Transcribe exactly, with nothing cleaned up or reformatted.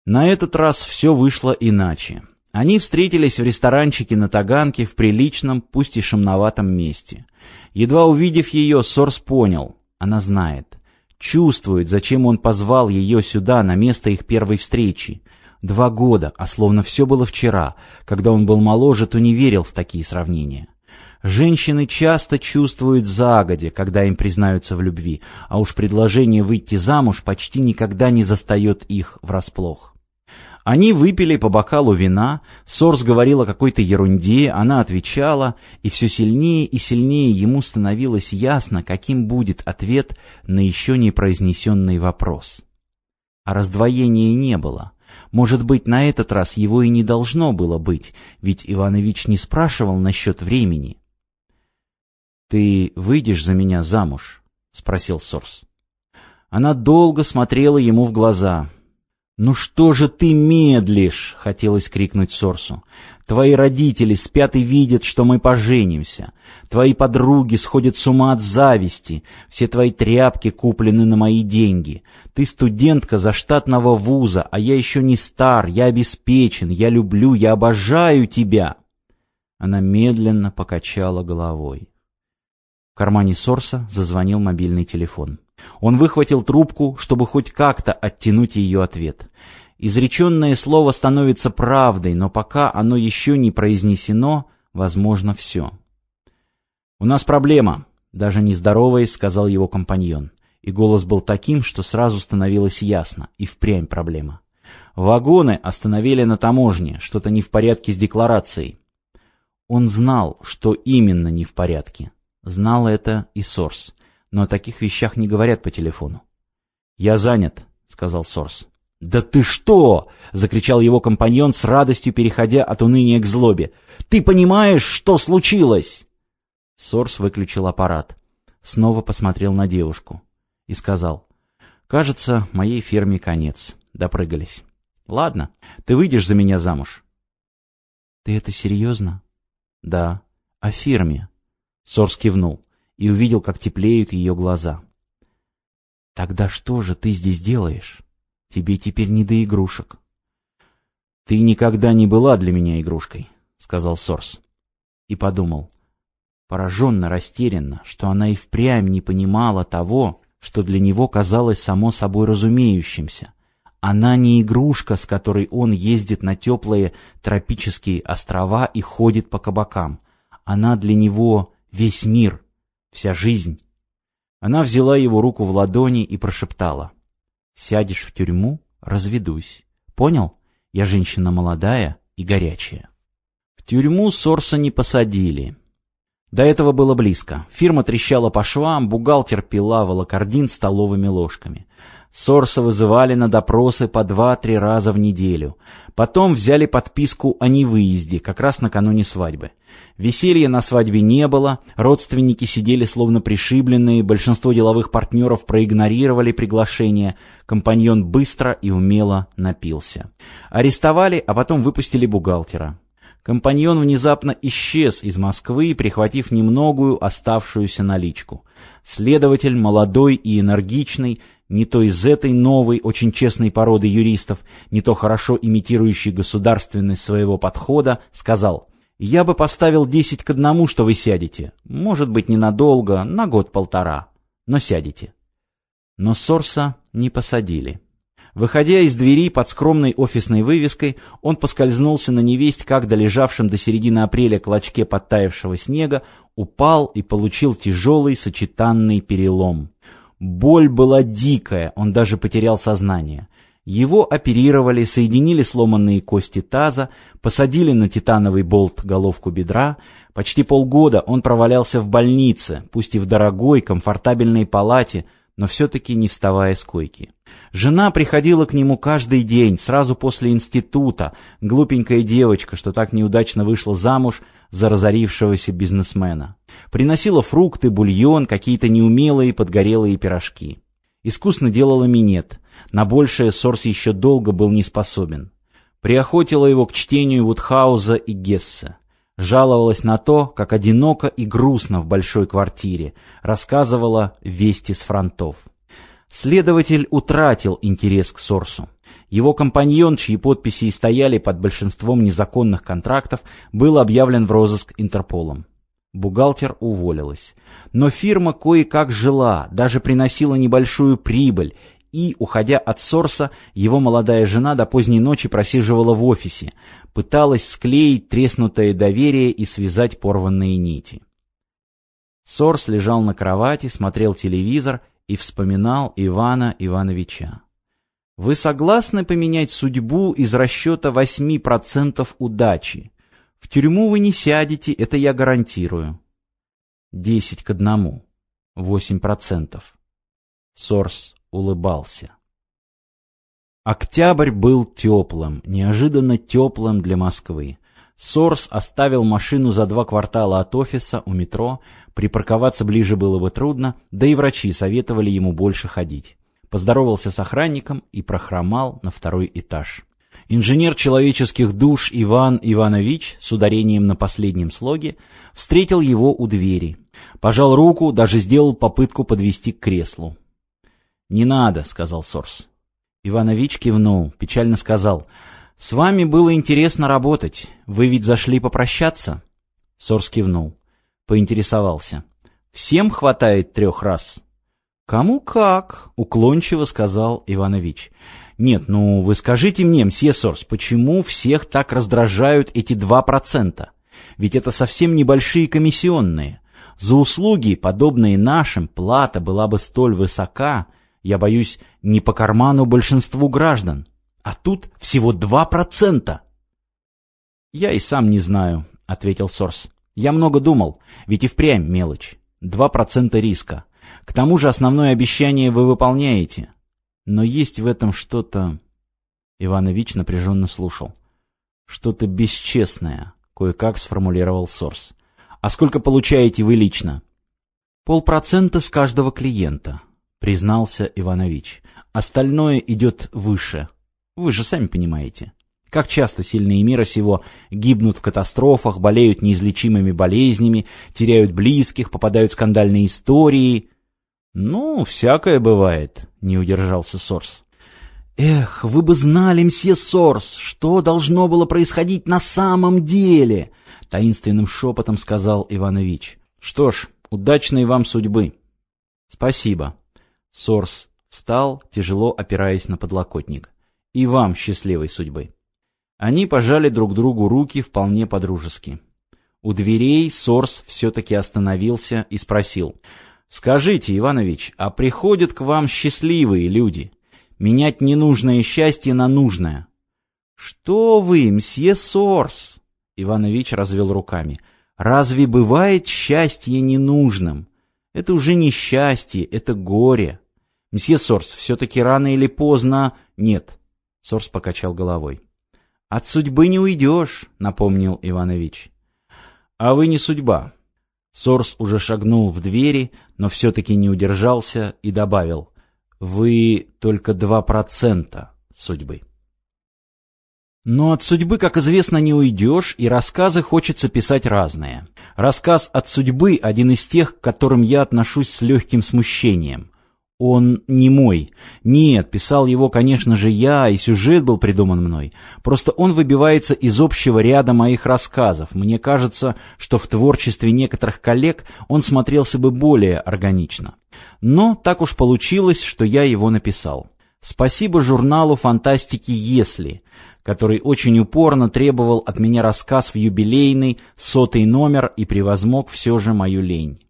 На этот раз все вышло иначе. Они встретились в ресторанчике на Таганке в приличном, пусть и шумноватом месте. Едва увидев ее, Сорс понял, она знает, чувствует, зачем он позвал ее сюда, на место их первой встречи. Два года, а словно все было вчера. Когда он был моложе, то не верил в такие сравнения. Женщины часто чувствуют загодя, когда им признаются в любви, а уж предложение выйти замуж почти никогда не застает их врасплох. Они выпили по бокалу вина, Сорс говорил о какой-то ерунде, она отвечала, и все сильнее и сильнее ему становилось ясно, каким будет ответ на еще не произнесенный вопрос. А раздвоения не было. Может быть, на этот раз его и не должно было быть, ведь Иванович не спрашивал насчет времени. — Ты выйдешь за меня замуж? — спросил Сорс. Она долго смотрела ему в глаза. — Ну что же ты медлишь? — хотелось крикнуть Сорсу. — Твои родители спят и видят, что мы поженимся. Твои подруги сходят с ума от зависти. Все твои тряпки куплены на мои деньги. Ты студентка заштатного вуза, а я еще не стар, я обеспечен, я люблю, я обожаю тебя. Она медленно покачала головой. В кармане Сорса зазвонил мобильный телефон. Он выхватил трубку, чтобы хоть как-то оттянуть ее ответ. Изреченное слово становится правдой, но пока оно еще не произнесено, возможно все. «У нас проблема», — даже не здороваясь, сказал его компаньон. И голос был таким, что сразу становилось ясно, и впрямь проблема. Вагоны остановили на таможне, что-то не в порядке с декларацией. Он знал, что именно не в порядке. Знал это и Сорс. Но о таких вещах не говорят по телефону. «Я занят», — сказал Сорс. «Да ты что!» — закричал его компаньон с радостью, переходя от уныния к злобе. «Ты понимаешь, что случилось?» Сорс выключил аппарат, снова посмотрел на девушку и сказал: «Кажется, моей фирме конец. Допрыгались. Ладно, ты выйдешь за меня замуж». «Ты это серьезно?» «Да. О фирме». Сорс кивнул и увидел, как теплеют ее глаза. «Тогда что же ты здесь делаешь? Тебе теперь не до игрушек». «Ты никогда не была для меня игрушкой», — сказал Сорс. И подумал, пораженно, растерянно, что она и впрямь не понимала того, что для него казалось само собой разумеющимся. Она не игрушка, с которой он ездит на теплые тропические острова и ходит по кабакам. Она для него весь мир, вся жизнь. Она взяла его руку в ладони и прошептала: «Сядешь в тюрьму — разведусь. Понял? Я женщина молодая и горячая». В тюрьму Сорса не посадили. До этого было близко. Фирма трещала по швам, бухгалтер пила волокордин столовыми ложками. Сорса вызывали на допросы по два-три раза в неделю. Потом взяли подписку о невыезде, как раз накануне свадьбы. Веселья на свадьбе не было, родственники сидели словно пришибленные, большинство деловых партнеров проигнорировали приглашение, компаньон быстро и умело напился. Арестовали, а потом выпустили бухгалтера. Компаньон внезапно исчез из Москвы, прихватив немногую оставшуюся наличку. Следователь, молодой и энергичный, не то из этой новой, очень честной породы юристов, не то хорошо имитирующий государственность своего подхода, сказал: «Я бы поставил десять к одному, что вы сядете. Может быть, ненадолго, на год-полтора, но сядете». Но Сорса не посадили. Выходя из двери под скромной офисной вывеской, он поскользнулся на невесть как долежавшем до середины апреля клочке подтаявшего снега, упал и получил тяжелый сочетанный перелом. Боль была дикая, он даже потерял сознание. Его оперировали, соединили сломанные кости таза, посадили на титановый болт головку бедра. Почти полгода он провалялся в больнице, пусть и в дорогой, комфортабельной палате, но все-таки не вставая с койки. Жена приходила к нему каждый день, сразу после института, глупенькая девочка, что так неудачно вышла замуж за разорившегося бизнесмена. Приносила фрукты, бульон, какие-то неумелые подгорелые пирожки. Искусно делала минет. На большее Сорс еще долго был не способен. Приохотила его к чтению Вудхауза и Гессе. Жаловалась на то, как одиноко и грустно в большой квартире. Рассказывала вести с фронтов. Следователь утратил интерес к Сорсу. Его компаньон, чьи подписи и стояли под большинством незаконных контрактов, был объявлен в розыск Интерполом. Бухгалтер уволилась. Но фирма кое-как жила, даже приносила небольшую прибыль, и, уходя от Сорса, его молодая жена до поздней ночи просиживала в офисе, пыталась склеить треснутое доверие и связать порванные нити. Сорс лежал на кровати, смотрел телевизор и вспоминал Ивана Ивановича. «Вы согласны поменять судьбу из расчета восемь процентов удачи? В тюрьму вы не сядете, это я гарантирую». Десять к одному. Восемь процентов. Сорс улыбался. Октябрь был теплым, неожиданно теплым для Москвы. Сорс оставил машину за два квартала от офиса у метро, припарковаться ближе было бы трудно, да и врачи советовали ему больше ходить. Поздоровался с охранником и прохромал на второй этаж. Инженер человеческих душ Иван Иванович, с ударением на последнем слоге, встретил его у двери. Пожал руку, даже сделал попытку подвести к креслу. «Не надо», — сказал Сорс. Иванович кивнул, печально сказал: «С вами было интересно работать. Вы ведь зашли попрощаться?» Сорс кивнул. Поинтересовался: «Всем хватает трех раз?» «Кому как», — уклончиво сказал Иванович. «Нет, ну вы скажите мне, мсье Сорс, почему всех так раздражают эти два процента? Ведь это совсем небольшие комиссионные. За услуги, подобные нашим, плата была бы столь высока, я боюсь, не по карману большинству граждан. А тут всего два процента». «Я и сам не знаю», — ответил Сорс. «Я много думал, ведь и впрямь мелочь. Два процента риска. К тому же основное обещание вы выполняете. Но есть в этом что-то...» Иванович напряженно слушал. «Что-то бесчестное», — кое-как сформулировал Сорс. «А сколько получаете вы лично?» «Полпроцента с каждого клиента», — признался Иванович. «Остальное идет выше. Вы же сами понимаете. Как часто сильные мира сего гибнут в катастрофах, болеют неизлечимыми болезнями, теряют близких, попадают в скандальные истории...» «Ну, всякое бывает», — не удержался Сорс. «Эх, вы бы знали, мсье Сорс, что должно было происходить на самом деле», — таинственным шепотом сказал Иванович. «Что ж, удачной вам судьбы». «Спасибо». Сорс встал, тяжело опираясь на подлокотник. «И вам счастливой судьбы». Они пожали друг другу руки вполне по-дружески. У дверей Сорс все-таки остановился и спросил: «Скажите, Иванович, а приходят к вам счастливые люди? Менять ненужное счастье на нужное?» «Что вы, мсье Сорс?» Иванович развел руками. «Разве бывает счастье ненужным? Это уже не счастье, это горе. Мсье Сорс, все-таки рано или поздно...» «Нет», — Сорс покачал головой. «От судьбы не уйдешь», — напомнил Иванович. «А вы не судьба». Сорс уже шагнул в двери, но все-таки не удержался и добавил: «Вы только два процента судьбы». Но от судьбы, как известно, не уйдешь, и рассказы хочется писать разные. Рассказ «От судьбы» — один из тех, к которым я отношусь с легким смущением. Он не мой. Нет, писал его, конечно же, я, и сюжет был придуман мной. Просто он выбивается из общего ряда моих рассказов. Мне кажется, что в творчестве некоторых коллег он смотрелся бы более органично. Но так уж получилось, что я его написал. Спасибо журналу «Фантастики Если», который очень упорно требовал от меня рассказ в юбилейный, сотый номер и превозмог все же мою лень.